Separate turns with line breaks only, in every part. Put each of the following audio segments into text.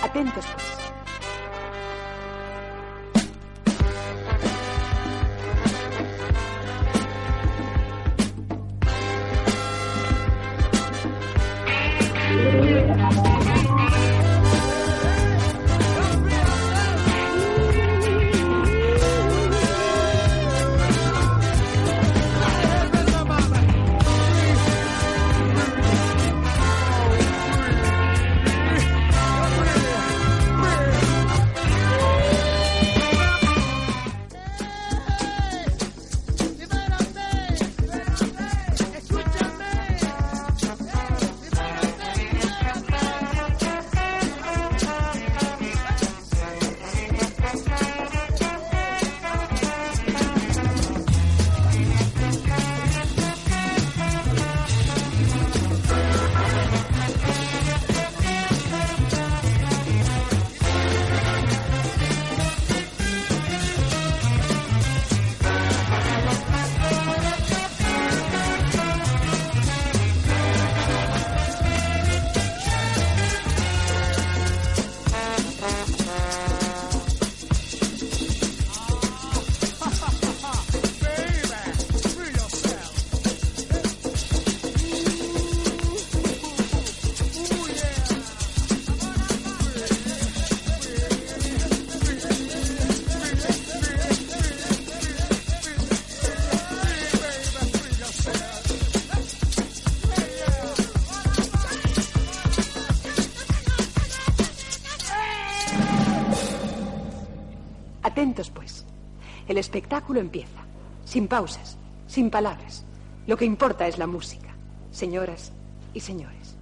Atentos, pues. Atentos, pues. El espectáculo empieza. Sin pausas, sin palabras. Lo que importa es la música. Señoras y señores.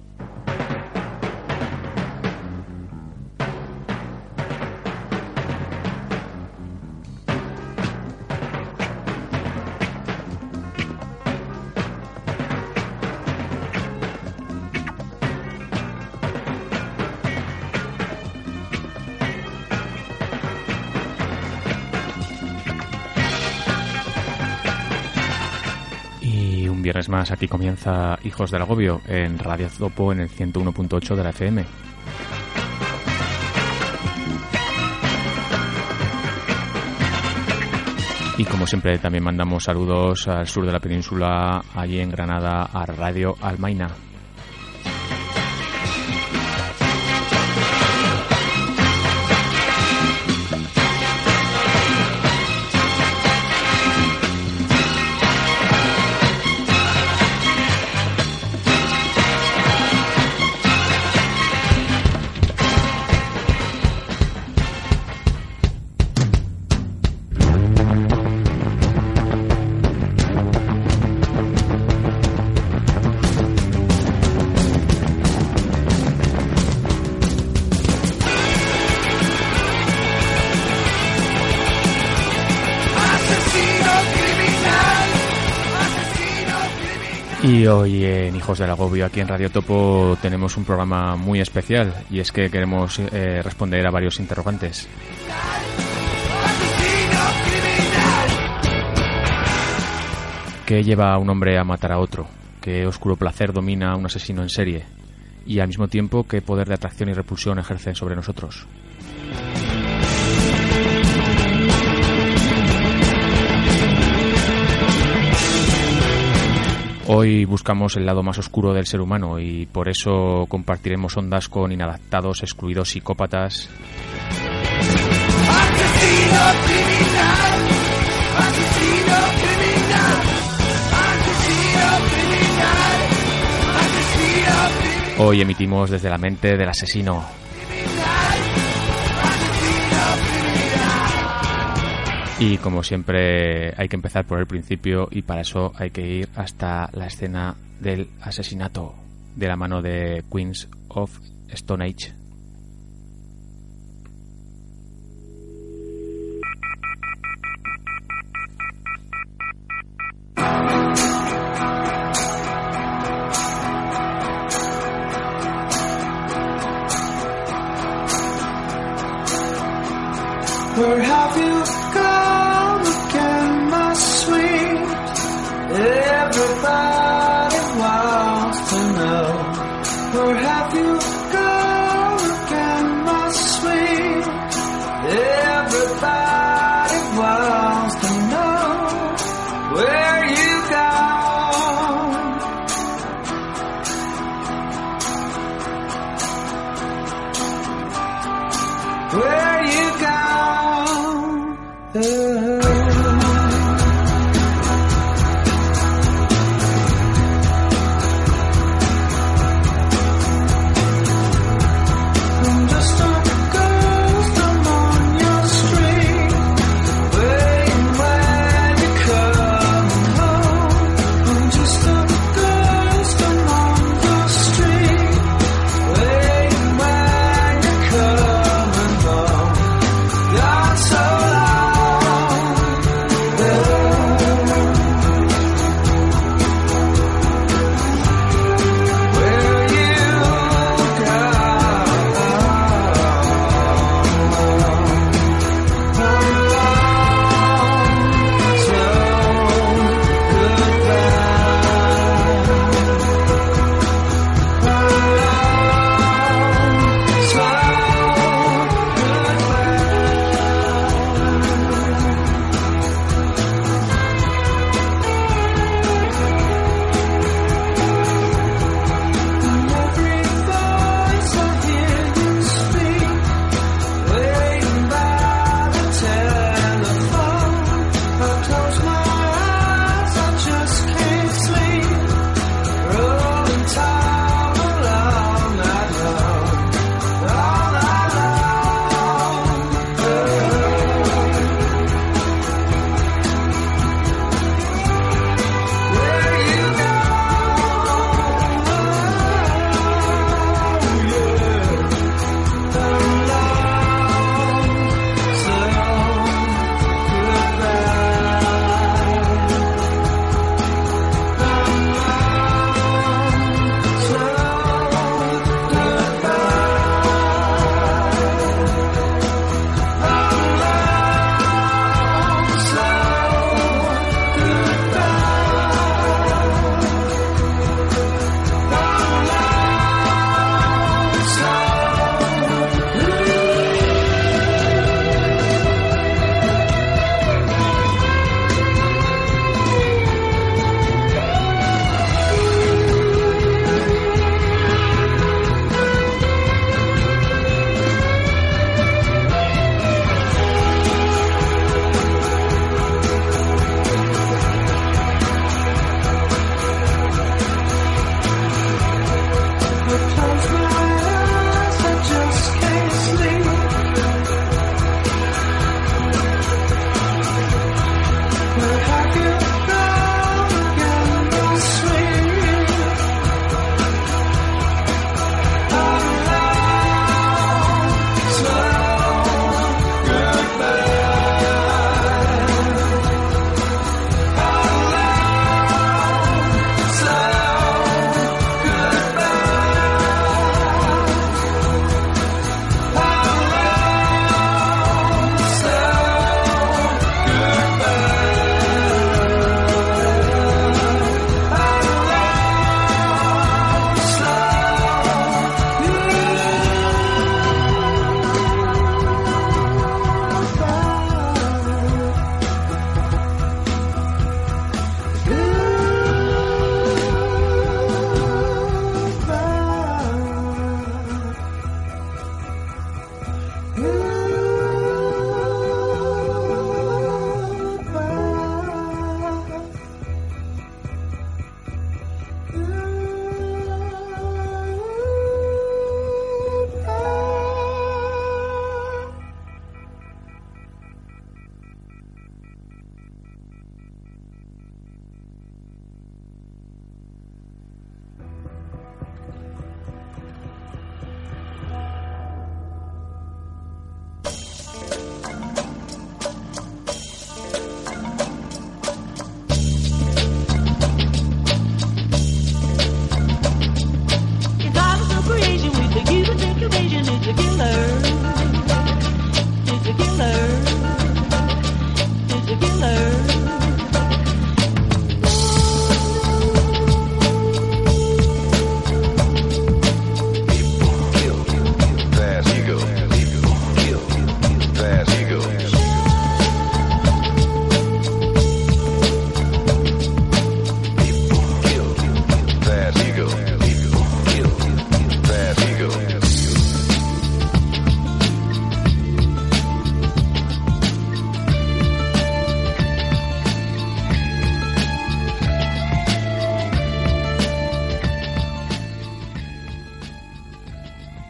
Viernes más, aquí comienza Hijos del Agobio en Radio Topo en el 101.8 de la FM. Y como siempre también mandamos saludos al sur de la península, allí en Granada, a Radio Almaina. Y hoy en Hijos del Agobio, aquí en Radio Topo, tenemos un programa muy especial, y es que queremos responder a varios interrogantes. ¿Qué lleva a un hombre a matar a otro? ¿Qué oscuro placer domina a un asesino en serie? Y al mismo tiempo, ¿qué poder de atracción y repulsión ejercen sobre nosotros? Hoy buscamos el lado más oscuro del ser humano y por eso compartiremos ondas con inadaptados, excluidos psicópatas. ¡Asesino criminal! ¡Asesino criminal! ¡Asesino criminal! ¡Asesino criminal! Hoy emitimos desde la mente del asesino. Y como siempre hay que empezar por el principio y para eso hay que ir hasta la escena del asesinato de la mano de Queens of Stone Age.
Where have you gone again, my sweet? Everybody wants to know. Where have you gone again,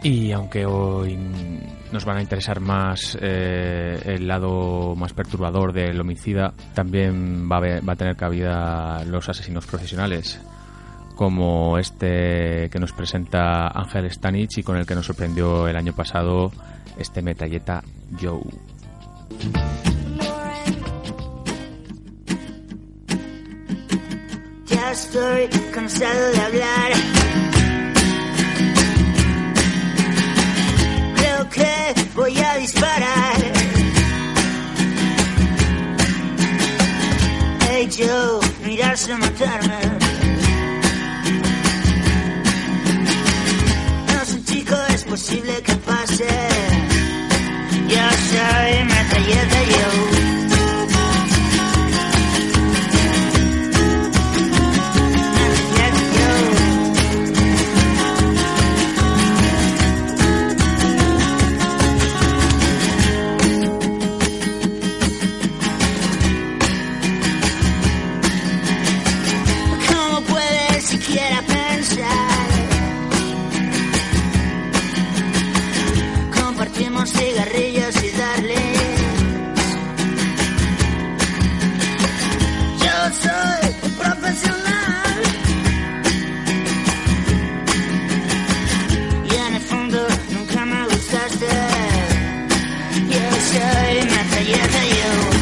Y aunque hoy nos van a interesar más el lado más perturbador del homicida, también va a tener cabida los asesinos profesionales, como este que nos presenta Ángel Stanich y con el que nos sorprendió el año pasado, este metralleta Joe.
Ya estoy cansado de hablar. Creo que voy a disparar. Hey Joe, no irás a matarme. No soy un chico, es posible que pase. Yo soy metralleta Joe. Cigarrillos y darles. Yo soy un profesional y en el fondo nunca me gustaste. Yo soy metralleta yo.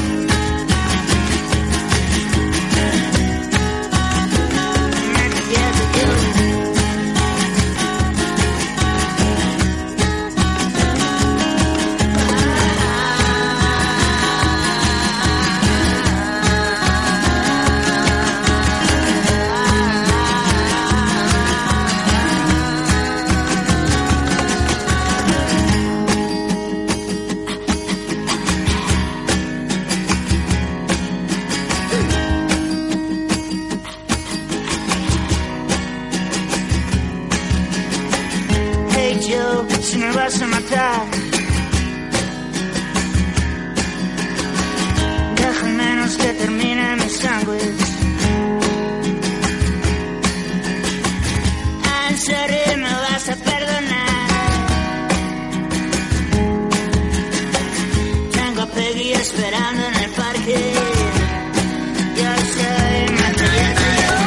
Si me vas a matar, deja al menos que termine mi sándwich. En serio me vas a perdonar. Tengo a Peggy esperando en el parque. Yo soy metralleta yo.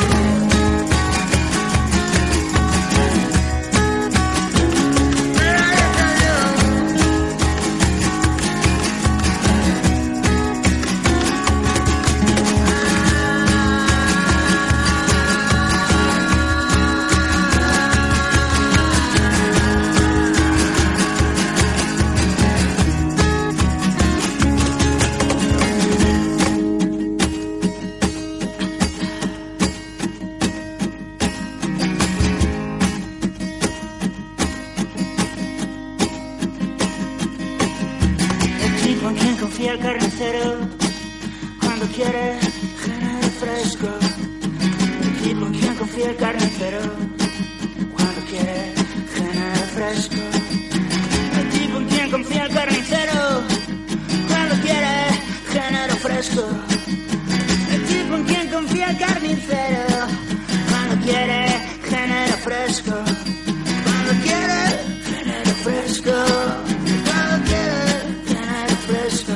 El carnicero cuando quiere género fresco. El tipo en quien confía el carnicero cuando quiere género fresco. El tipo en quien confía el carnicero cuando quiere género fresco. El tipo en quien confía el carnicero cuando quiere género fresco. Cuando quiere género fresco. Cuando quiere género fresco.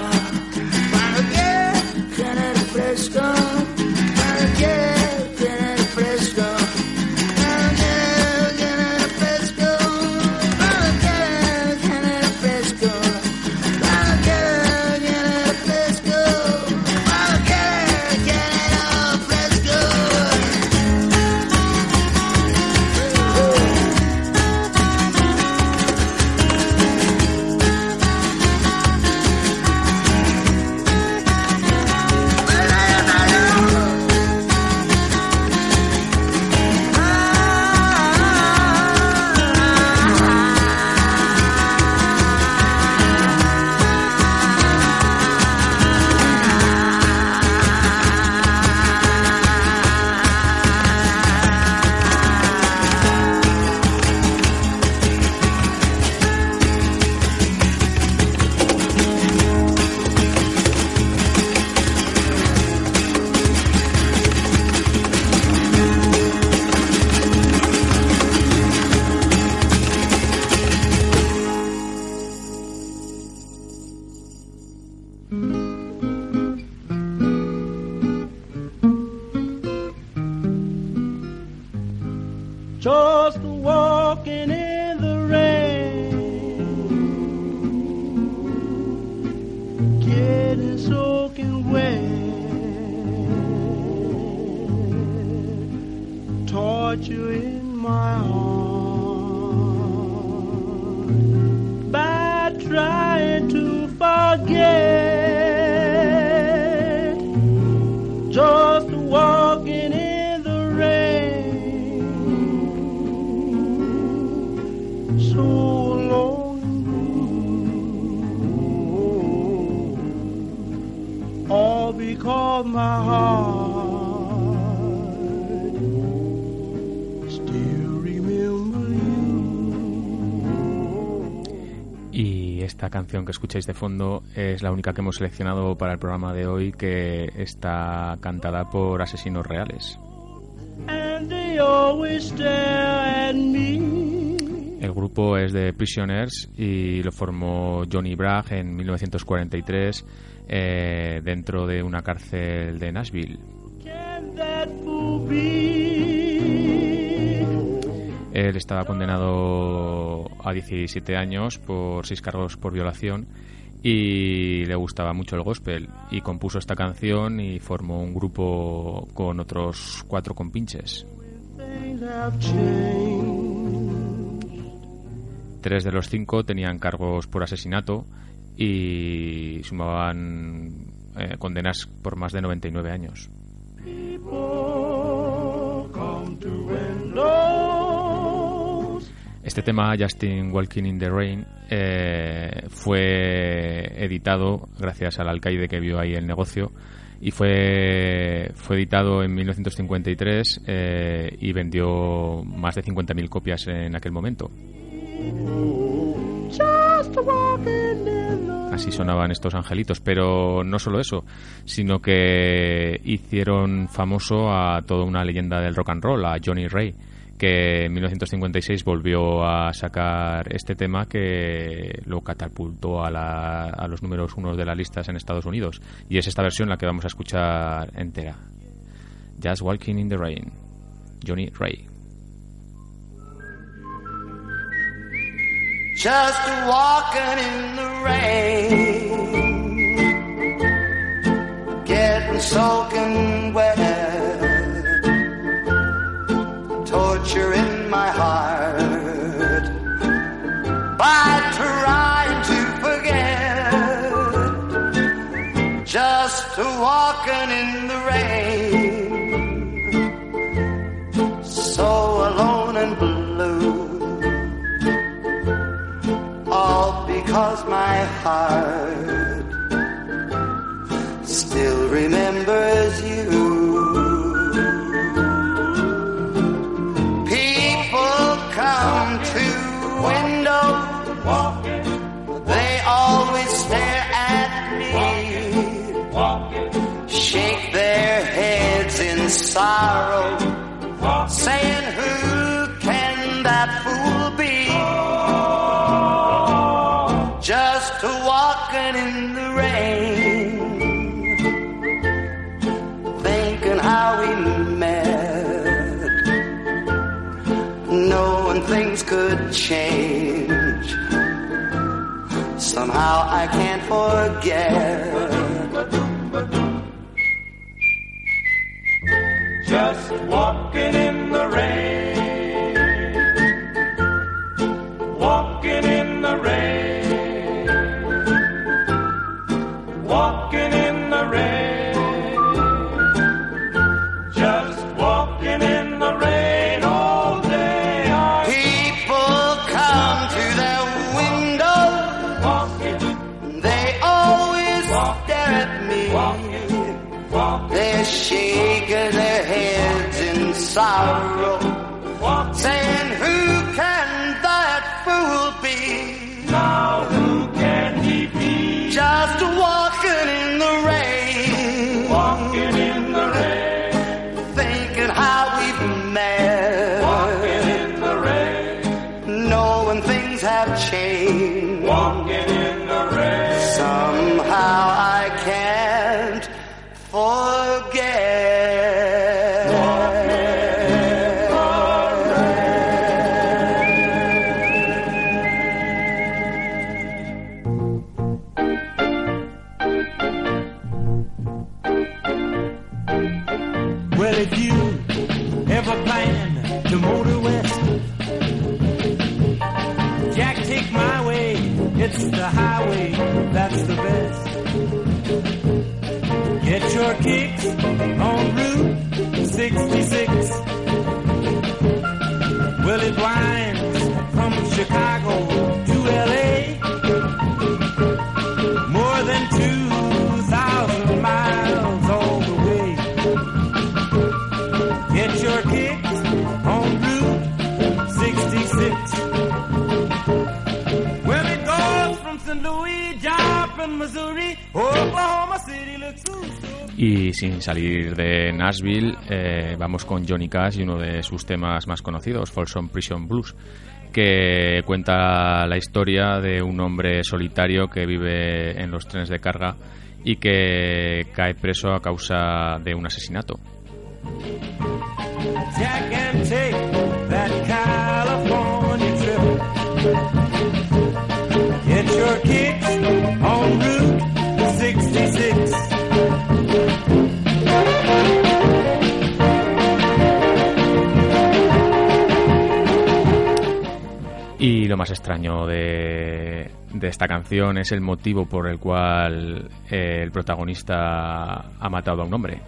Cuando quiere tener fresco, cuando
just walking in the rain, getting soaking wet, torture in my heart by trying to forget, just walking in the rain, so long and blue, all because my heart still remember you.
Y esta canción que escucháis de fondo es la única que hemos seleccionado para el programa de hoy, que está cantada por Asesinos Reales.
And they always stare at me.
El grupo es de Prisoners y lo formó Johnny Bragg en 1943 dentro de una cárcel de Nashville.
Can that fool be?
Él estaba condenado a 17 años por 6 cargos por violación y le gustaba mucho el gospel y compuso esta canción y formó un grupo con otros 4 compinches.
Things have changed.
3 de los 5 tenían cargos por asesinato y sumaban condenas por más de 99 años.
People come to windows.
Este tema, Justin Walking in the Rain, fue editado gracias al alcaide que vio ahí el negocio y fue editado en 1953 y vendió más de 50.000 copias en aquel momento. Así sonaban estos angelitos, pero no solo eso, sino que hicieron famoso a toda una leyenda del rock and roll, a Johnny Ray, que en 1956 volvió a sacar este tema que lo catapultó a los números 1 de las listas en Estados Unidos, y es esta versión la que vamos a escuchar entera. Just Walking in the Rain, Johnny Ray.
Just walking in the rain, getting soaking wet, torture in my heart by trying to forget, just walking in the rain, so alone and blue. All because my heart still remembers you. People come to window, they always stare at me, shake their heads in sorrow, saying, who can that fool be? Just walking in the rain, thinking how we met, knowing things could change. Somehow I can't forget.
Just walking in the rain, walking in the rain. Walking in the rain, just walking in the rain all day.
People come to their window, they always stare at me, they're shaking their heads in sorrow, saying, who can that fool be?
Now who can he be?
Just walking in the rain,
Walking in the rain,
thinking how we've met,
walking in the rain,
knowing things have changed.
walking in the rain.
Somehow I can't forget.
Walking in the rain.
to motor west. Jack, take my way, it's the highway, that's the best. Get your kicks on Route 66. Well, it winds from Chicago to L.A. More than 2,000 miles all the way. Get your kicks on Route 66. Well, it goes from St. Louis, Joplin, Missouri, Oklahoma City, looks so.
Y sin salir de Nashville, vamos con Johnny Cash y uno de sus temas más conocidos, Folsom Prison Blues, que cuenta la historia de un hombre solitario que vive en los trenes de carga y que cae preso a causa de un asesinato.
Jack and take that California trip. Get your kicks on Route 66.
Y lo más extraño de esta canción es el motivo por el cual el protagonista ha matado a un hombre.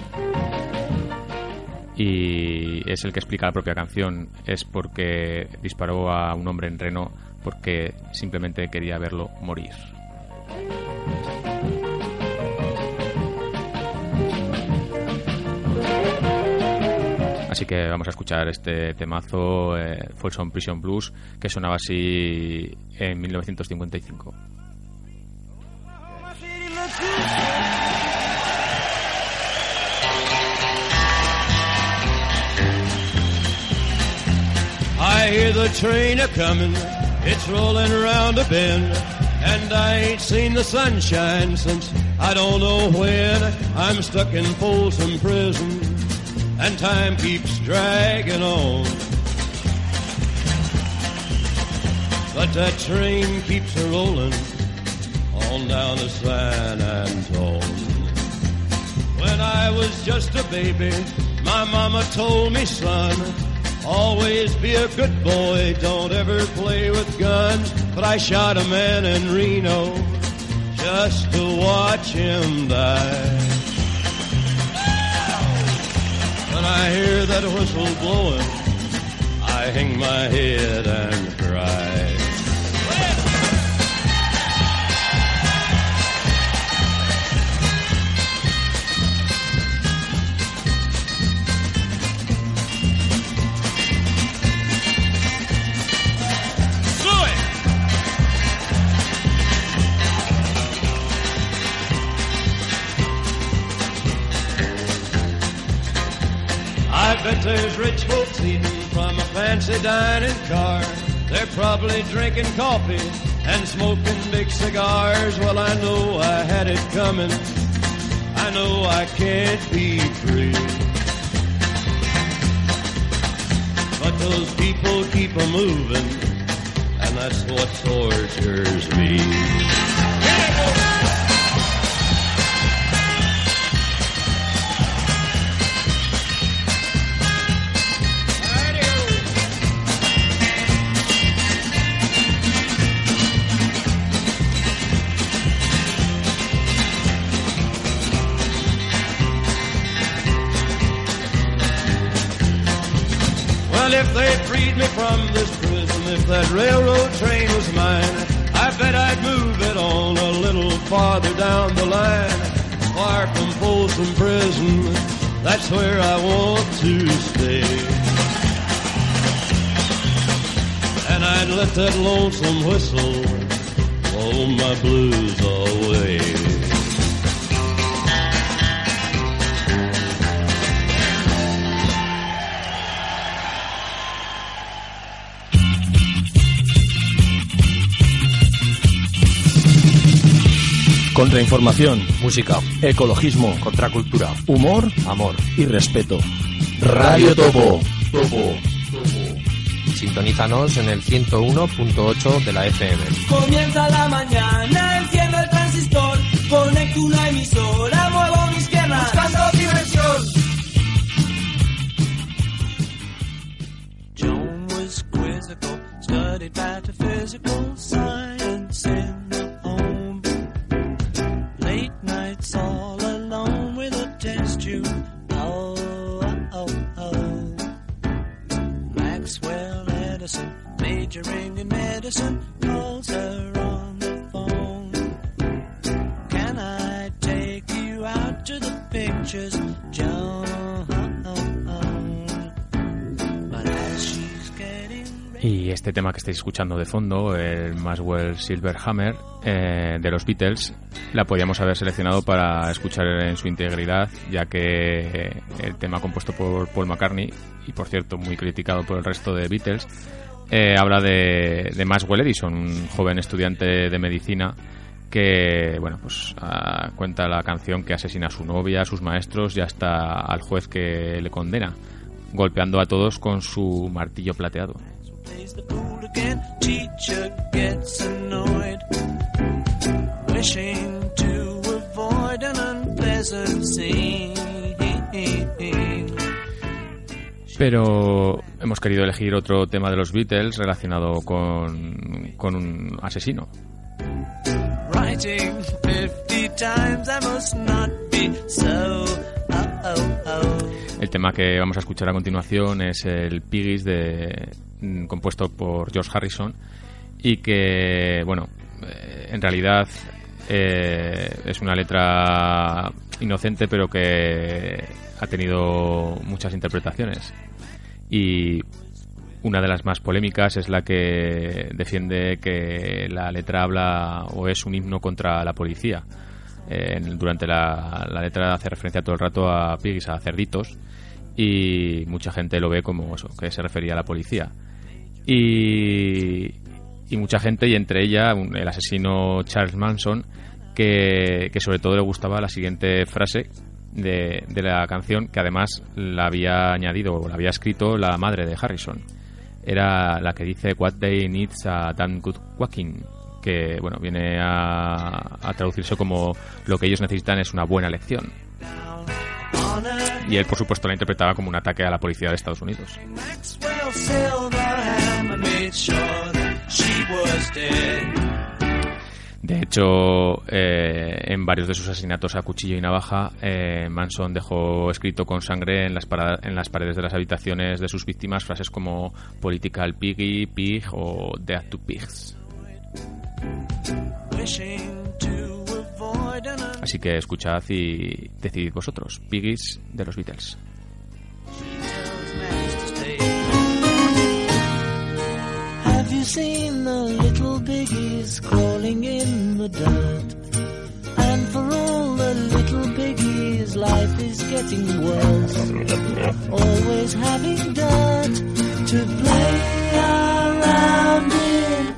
Y es el que explica la propia canción. Es porque disparó a un hombre en Reno porque simplemente quería verlo morir. Así que vamos a escuchar este temazo, Folsom Prison Blues, que sonaba así en 1955.
I hear the train a-comin', it's rolling around a bend, and I ain't seen the sunshine since I don't know when. I'm stuck in Folsom Prison, and time keeps dragging on. But that train keeps a-rollin' on down to San Antone. When I was just a baby, my mama told me, son, always be a good boy, don't ever play with guns. But I shot a man in Reno just to watch him die. When I hear that whistle blowing, I hang my head and cry. I bet there's rich folks eating from a fancy dining car. They're probably drinking coffee and smoking big cigars. Well, I know I had it coming. I know I can't be free. But those people keep a moving, and that's what tortures me. Well, if they freed me from this prison, if that railroad train was mine, I bet I'd move it on a little farther down the line. Far from Folsom Prison, that's where I want to stay. And I'd let that lonesome whistle blow my blues away.
Contrainformación, música, ecologismo, contracultura, humor, amor y respeto. Radio Topo.
Sintonízanos en el 101.8 de la FM.
Comienza la mañana, enciendo el transistor, conecto una emisora, muevo mis piernas, buscando diversión. physical, studied metaphysical science in the home. Late nights all alone with a test tube. Oh, oh, oh. Maxwell Edison, majoring in medicine, calls her on the phone. Can I take you out to the pictures, Joan?
Y este tema que estáis escuchando de fondo, el Maxwell Silver Hammer de los Beatles, la podíamos haber seleccionado para escuchar en su integridad, ya que el tema compuesto por Paul McCartney, y por cierto muy criticado por el resto de Beatles, habla de Maxwell Edison, un joven estudiante de medicina que, bueno, pues cuenta la canción que asesina a su novia, a sus maestros y hasta al juez que le condena, golpeando a todos con su martillo plateado.
Plays the fool again, teacher gets annoyed, wishing to avoid an unpleasant scene.
Pero hemos querido elegir otro tema de los Beatles relacionado con un asesino.
Writing 50 times, I must not be so.
El tema que vamos a escuchar a continuación es el Piggies compuesto por George Harrison y que, bueno, en realidad es una letra inocente pero que ha tenido muchas interpretaciones, y una de las más polémicas es la que defiende que la letra habla o es un himno contra la policía. Durante la letra hace referencia todo el rato a piggies, a cerditos, y mucha gente lo ve como eso, que se refería a la policía. Y mucha gente, y entre ella el asesino Charles Manson, que sobre todo le gustaba la siguiente frase de la canción, que además la había añadido o la había escrito la madre de Harrison. Era la que dice "What they need's a damn good whacking", que, bueno, viene a traducirse como lo que ellos necesitan es una buena lección. Y él, por supuesto, la interpretaba como un ataque a la policía de Estados Unidos. De hecho, en varios de sus asesinatos a cuchillo y navaja, Manson dejó escrito con sangre en las paredes de las habitaciones de sus víctimas frases como "Political Piggy", "Pig" o "Death to Pigs". Así que escuchad y decidid vosotros. Piggies de los Beatles.
Have you seen the little piggies crawling in the dirt? And for all the little piggies, life is getting worse. Always having dirt to play around in.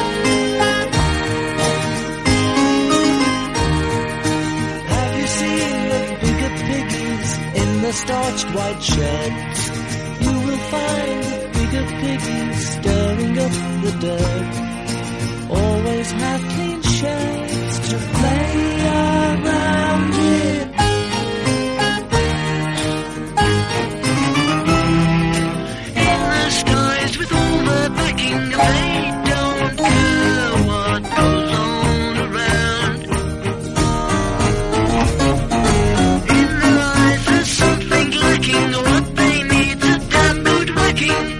Have you seen the bigger piggies in the starched white sheds? You will find the bigger piggies stirring up the dirt. Always have clean sheds to play around in. In the skies with all the backing, they don't care what goes on around. In their eyes there's something lacking, what they need is damn good whacking.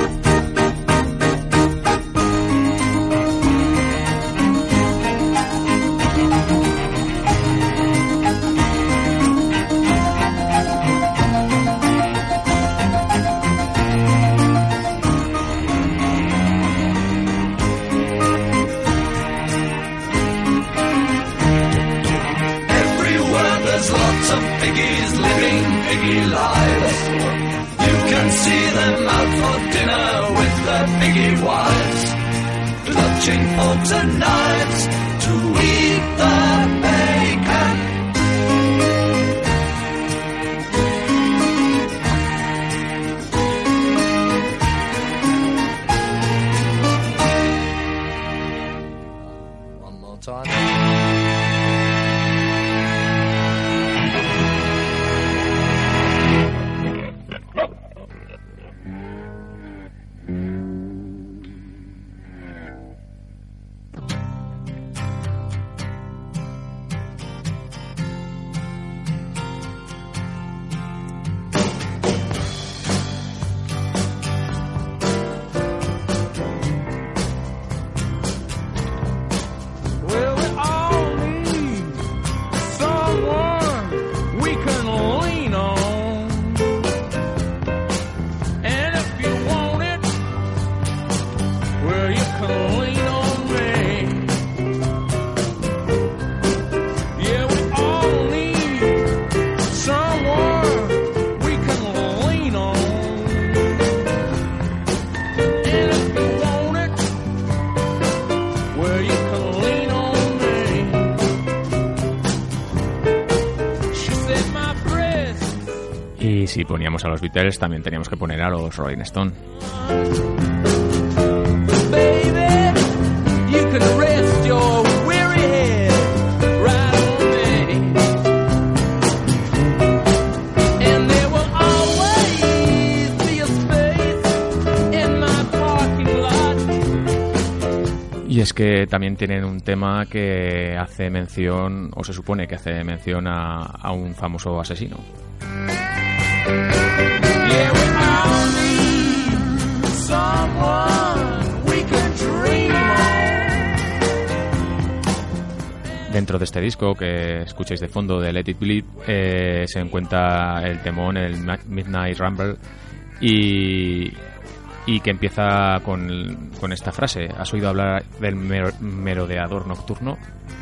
See them out for dinner with their piggy wives, clutching forks and knives to eat the bacon.
One more time.
si poníamos a los Beatles, también teníamos que poner a los Rolling Stone. Y es que también tienen un tema que hace mención, o se supone que hace mención a un famoso asesino. Dentro de este disco que escucháis de fondo de Let It Bleed se encuentra el temón, el Midnight Rumble, y que empieza con esta frase: ¿has oído hablar del merodeador nocturno?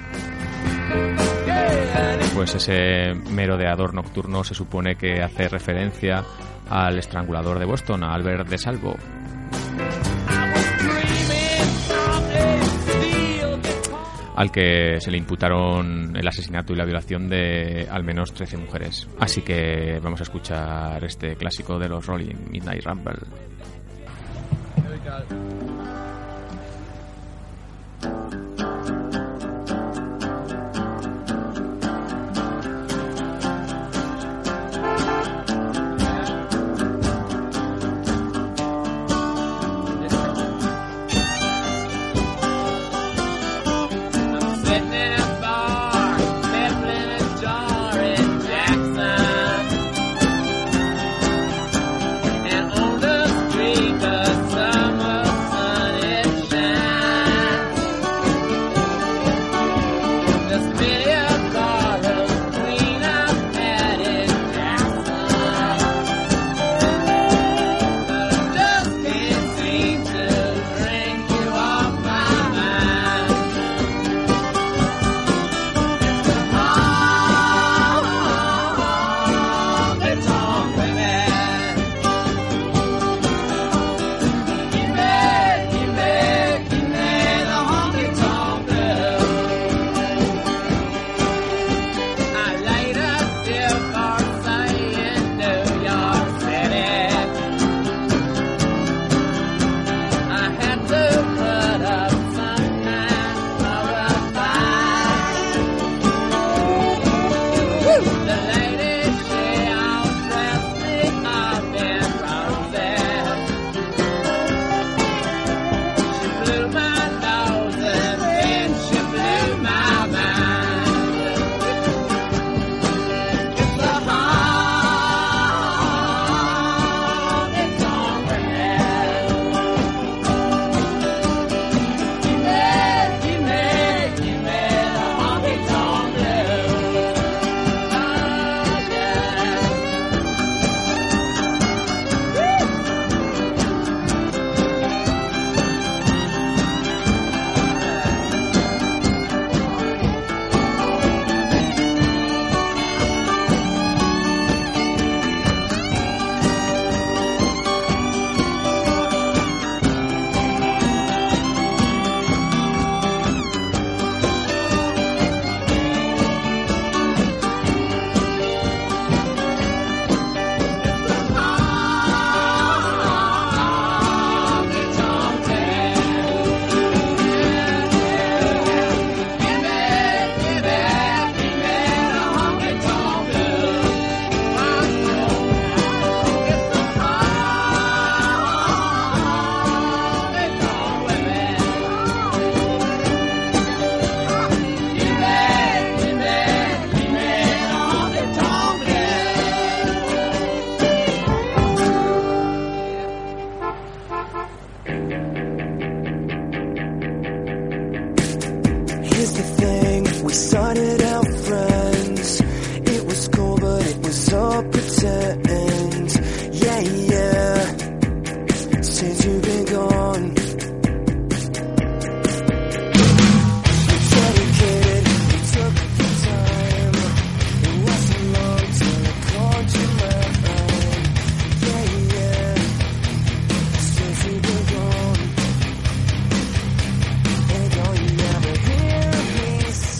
Pues ese merodeador nocturno se supone que hace referencia al estrangulador de Boston, a Albert de Salvo, al que se le imputaron el asesinato y la violación de al menos 13 mujeres. Así que vamos a escuchar este clásico de los Rolling, Midnight Rumble.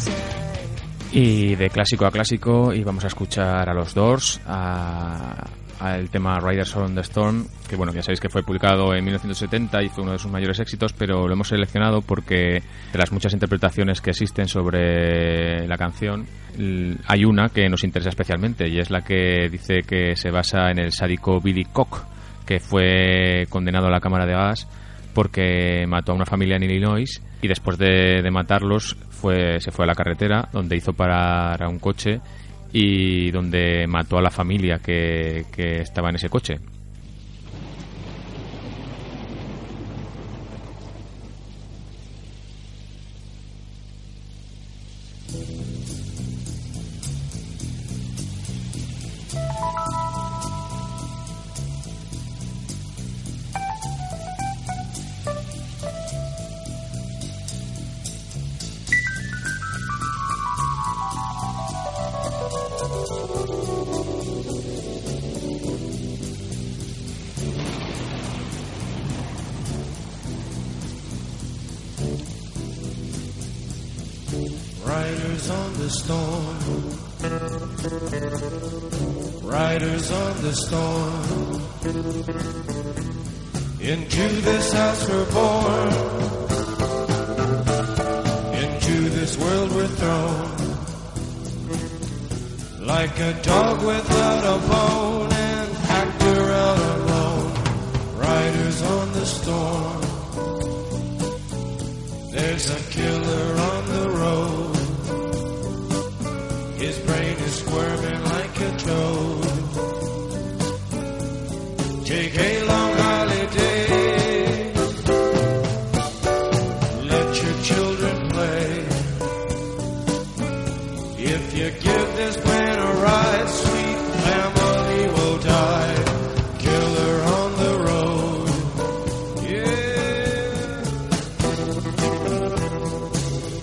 Y de clásico a clásico, y vamos a escuchar a los Doors, a al tema Riders on the Storm, que bueno, ya sabéis que fue publicado en 1970 y fue uno de sus mayores éxitos, pero lo hemos seleccionado porque de las muchas interpretaciones que existen sobre la canción, hay una que nos interesa especialmente, y es la que dice que se basa en el sádico Billy Koch, que fue condenado a la cámara de gas porque mató a una familia en Illinois, y después de matarlos se fue a la carretera, donde hizo parar a un coche y donde mató a la familia que estaba en ese coche.
Riders on the storm, riders on the storm, into this house we're born, into this world we're thrown, like a dog without a bone, an actor out alone. Riders on the storm, there's a killer on the road. His brain is squirming like a toad. Take a long holiday, let your children play. If you give this plane a ride, sweet family will die. Killer on the road, yeah.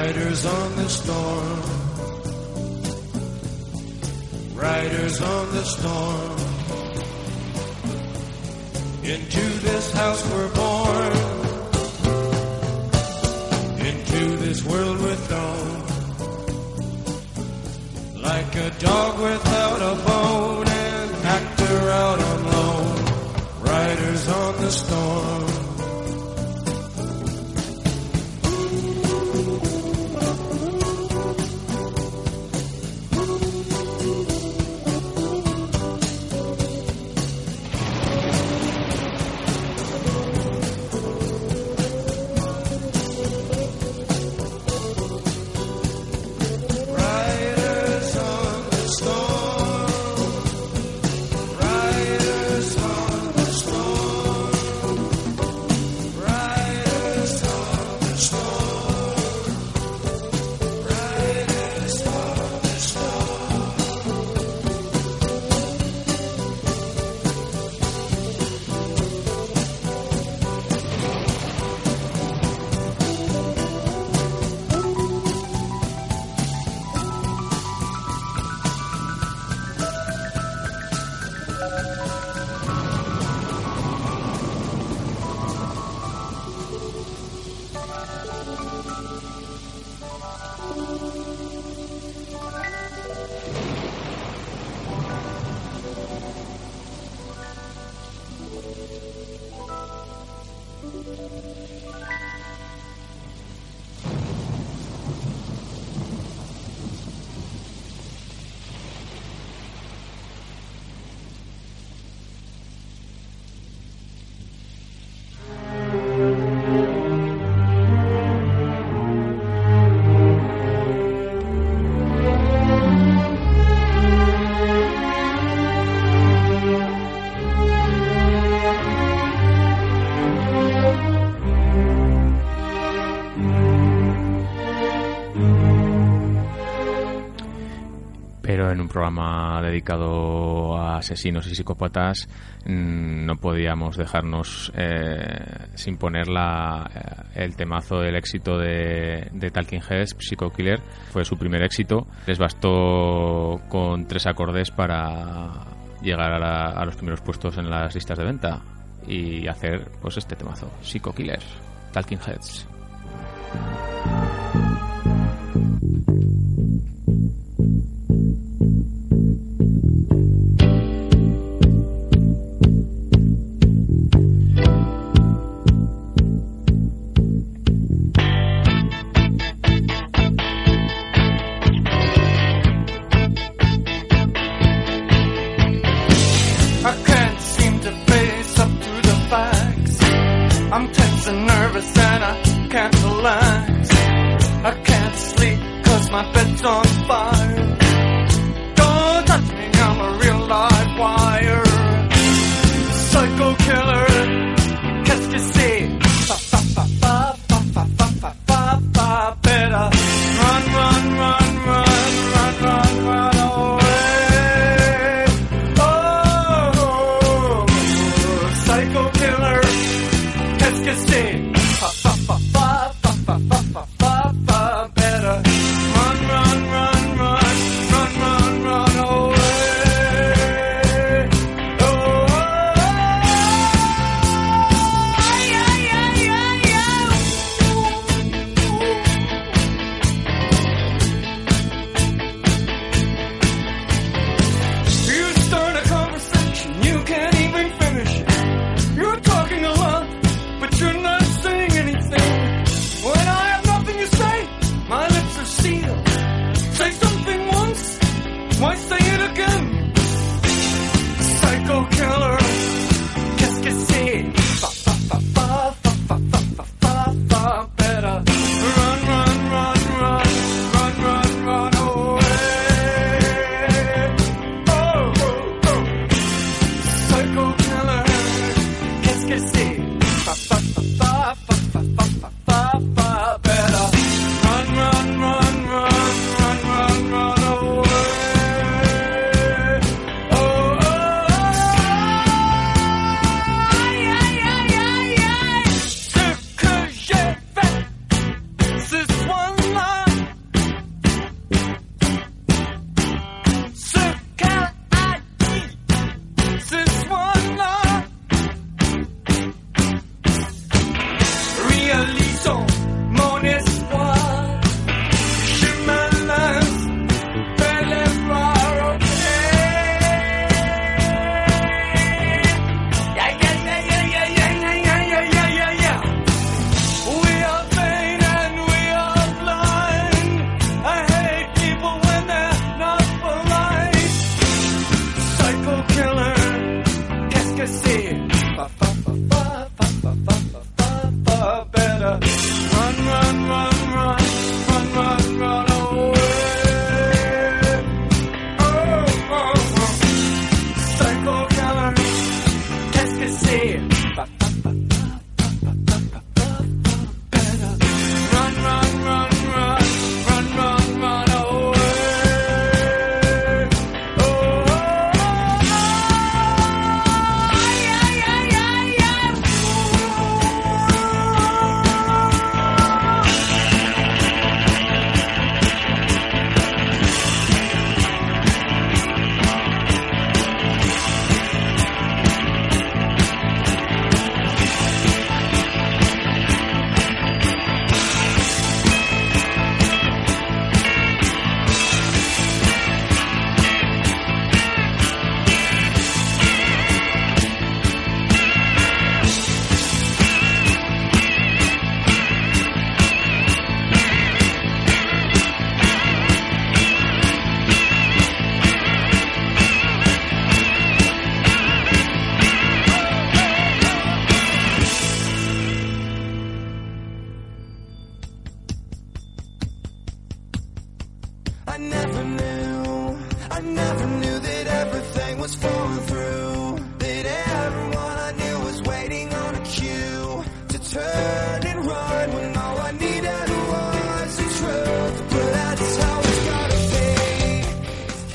Riders on the storm, riders on the storm. Into this house we're born, into this world we're thrown, like a dog without a bone, an actor out on loan. Riders on the storm.
En un programa dedicado a asesinos y psicópatas no podíamos dejarnos sin poner el temazo del éxito de Talking Heads, Psycho Killer. Fue su primer éxito. Les bastó con 3 acordes para llegar a los primeros puestos en las listas de venta y hacer pues este temazo, Psycho Killer, Talking Heads.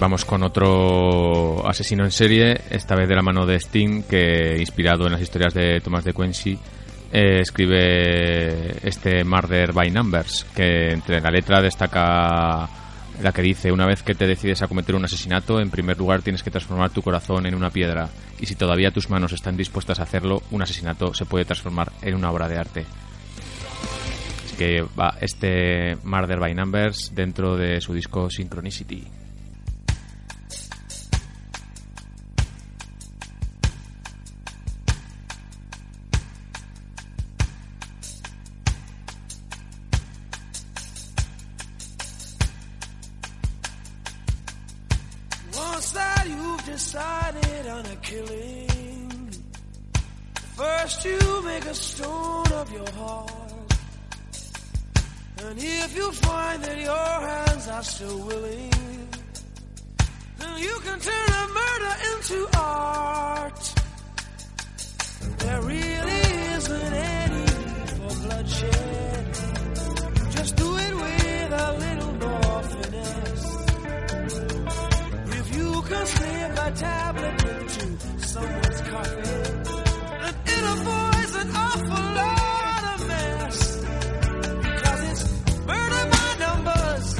vamos con otro asesino en serie, esta vez de la mano de Sting, que inspirado en las historias de Thomas de Quincey escribe este Murder by Numbers, que entre la letra destaca la que dice: una vez que te decides a cometer un asesinato, en primer lugar tienes que transformar tu corazón en una piedra, y si todavía tus manos están dispuestas a hacerlo, un asesinato se puede transformar en una obra de arte. Así que va este Murder by Numbers dentro de su disco Synchronicity.
Decided on a killing. First you make a stone of your heart, and if you find that your hands are still willing, then you can turn a murder into art. There really isn't any need for bloodshed. Just do it with a little more finesse. You can slip a tablet into someone's coffee, and it avoids an awful lot of mess. Because it's murder by numbers.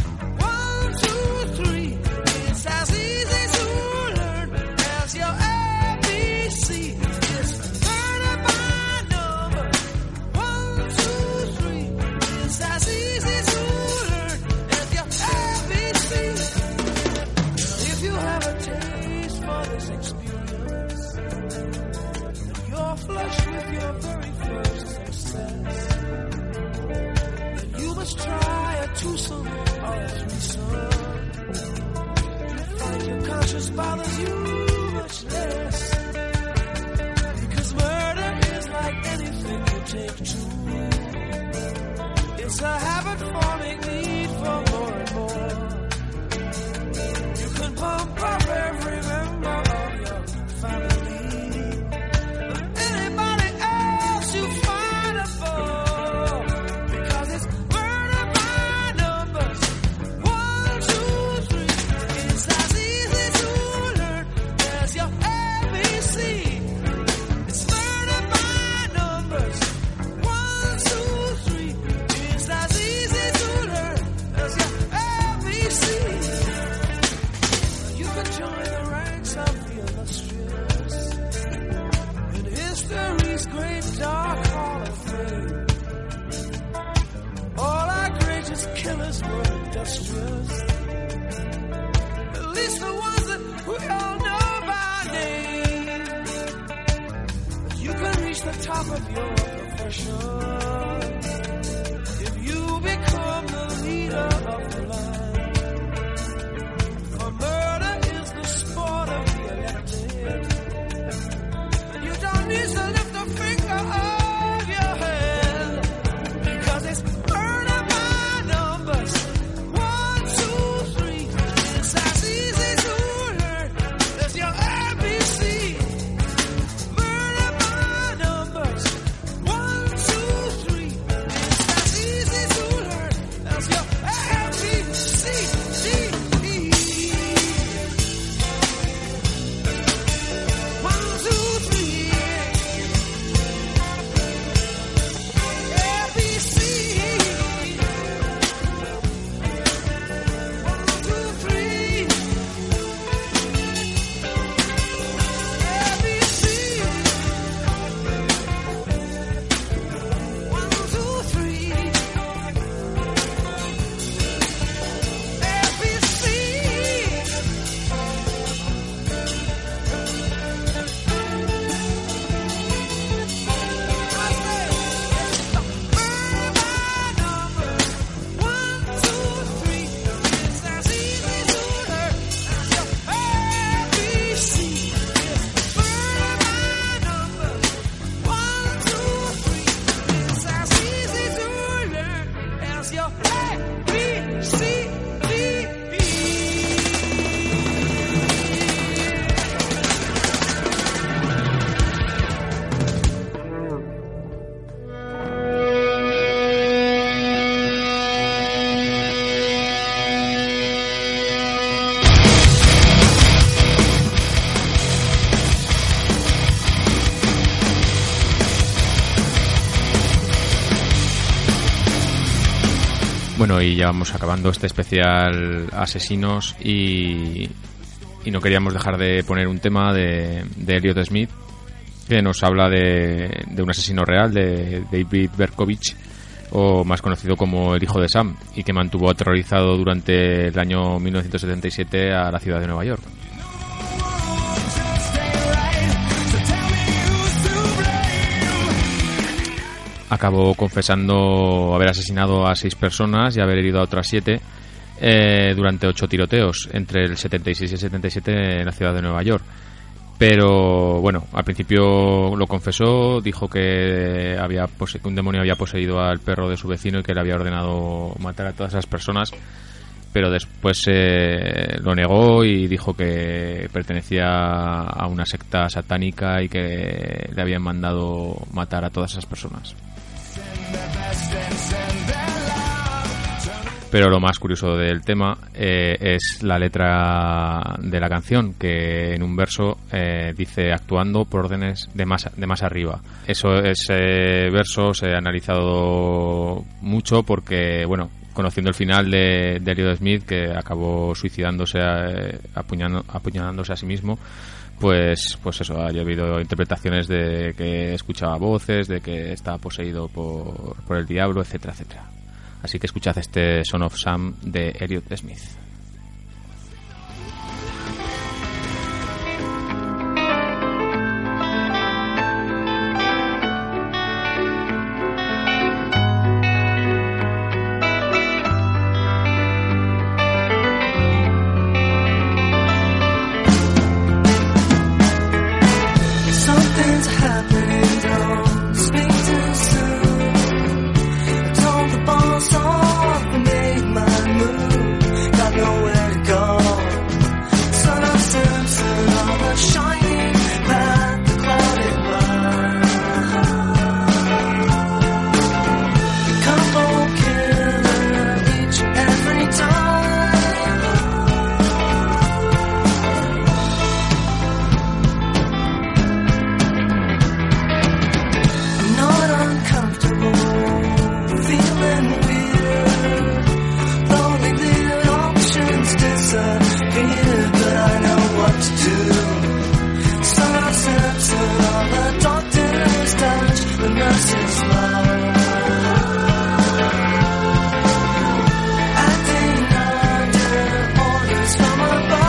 1, 2, 3. It's as easy to learn as your ABC. It's murder by numbers. 1, 2, 3. It's as easy to learn as your ABC. You have a taste for this experience, and you're flush with your very first success. Then you must try a twosome or a threesome. You find your conscience bothers you much less, because murder is like anything you take to. It's a habit-forming need for more and more. Pump up every member of your family, anybody else you find above, because it's murder by numbers. 1, 2, 3. It's as easy to learn as your ABC. It's murder by numbers. 1, 2, 3. It's as easy to learn as your ABC. Join the ranks of the illustrious in history's great dark hall of fame. All our greatest killers were industrious, at least the ones that we all know by name. You can reach the top of your profession if you become the leader of the line. For murder sport of the elected, and you don't need to lift a finger of your head, because it's murder by numbers. 1, 2, 3. It's as easy to learn as your ABC. Murder by numbers. 1, 2, 3. It's as easy to learn as your ABC.
Bueno, y ya vamos acabando este especial Asesinos y no queríamos dejar de poner un tema de Elliott Smith que nos habla de un asesino real, de David Berkowitz, o más conocido como el hijo de Sam, y que mantuvo aterrorizado durante el año 1977 a la ciudad de Nueva York. Acabó confesando haber asesinado a 6 personas y haber herido a otras 7 durante 8 tiroteos entre el 76 y el 77 en la ciudad de Nueva York. Pero bueno, al principio lo confesó, dijo que un demonio había poseído al perro de su vecino y que le había ordenado matar a todas esas personas, pero después lo negó y dijo que pertenecía a una secta satánica y que le habían mandado matar a todas esas personas. Pero lo más curioso del tema es la letra de la canción, que en un verso dice actuando por órdenes de más arriba. Ese verso se ha analizado mucho porque, bueno, conociendo el final de Elliott Smith, que acabó suicidándose, apuñalándose a sí mismo, pues eso, ha habido interpretaciones de que escuchaba voces, de que estaba poseído por el diablo, etcétera, etcétera. Así que escuchad este Son of Sam de Elliott Smith.
Something's happening, don't speak too soon. I told the boss off and made my move. Got nowhere to go. Son of Simpson on the shining path, the clouded mind. Couple killer each and every time. Not uncomfortable, feeling weird. Lonely little options disappear, but I know what to do. Son of Simpson on the doctor's touch, the nurse's love. Acting under orders from above.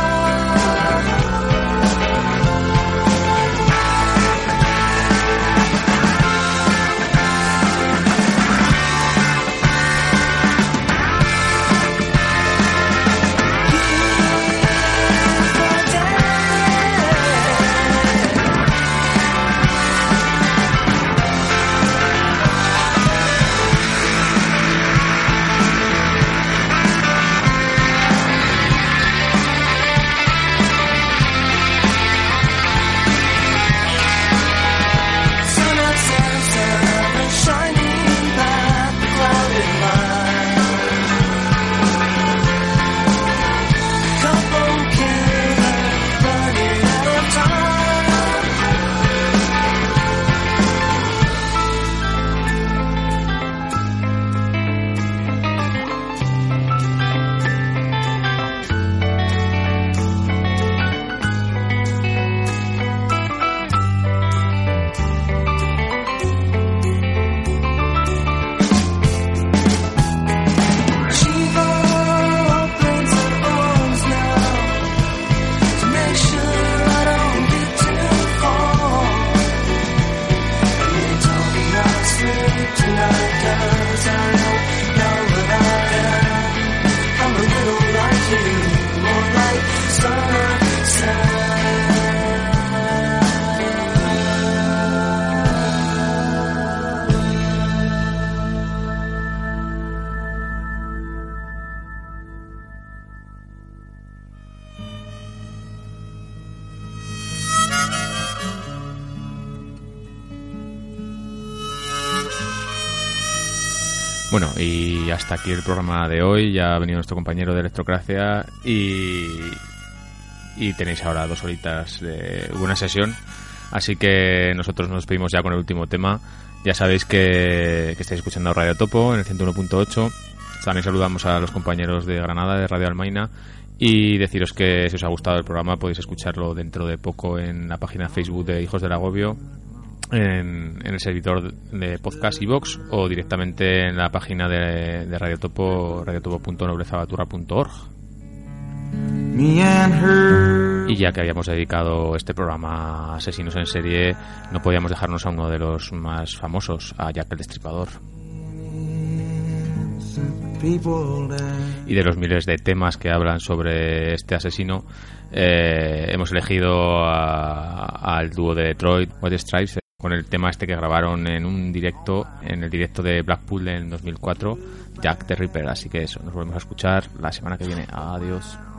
Son of Simpson on the shining path, the clouded mind. Couple killers running out of time. Shiva opens her arms now to make sure I don't get too far. And they told me not to sleep tonight 'cause I don't know what I am. I'm a little like you, more like Son of Sam.
Bueno, y hasta aquí el programa de hoy. Ya ha venido nuestro compañero de Electrocracia y tenéis ahora 2 horitas de buena sesión. Así que nosotros nos despedimos ya con el último tema. Ya sabéis que estáis escuchando Radio Topo en el 101.8 También saludamos a los compañeros de Granada, de Radio Almaina, y deciros que si os ha gustado el programa podéis escucharlo dentro de poco en la página Facebook de Hijos del Agobio, en el servidor de podcast iVoox, o directamente en la página de Radio Topo, radiotopo.noblezabaturra.org. Y ya que habíamos dedicado este programa a asesinos en serie, no podíamos dejarnos a uno de los más famosos, a Jack el Destripador. Y de los miles de temas que hablan sobre este asesino, hemos elegido al dúo de Detroit, White Stripes, con el tema este que grabaron en el directo de Blackpool en 2004, Jack the Ripper. Así que eso, nos volvemos a escuchar la semana que viene. Adiós.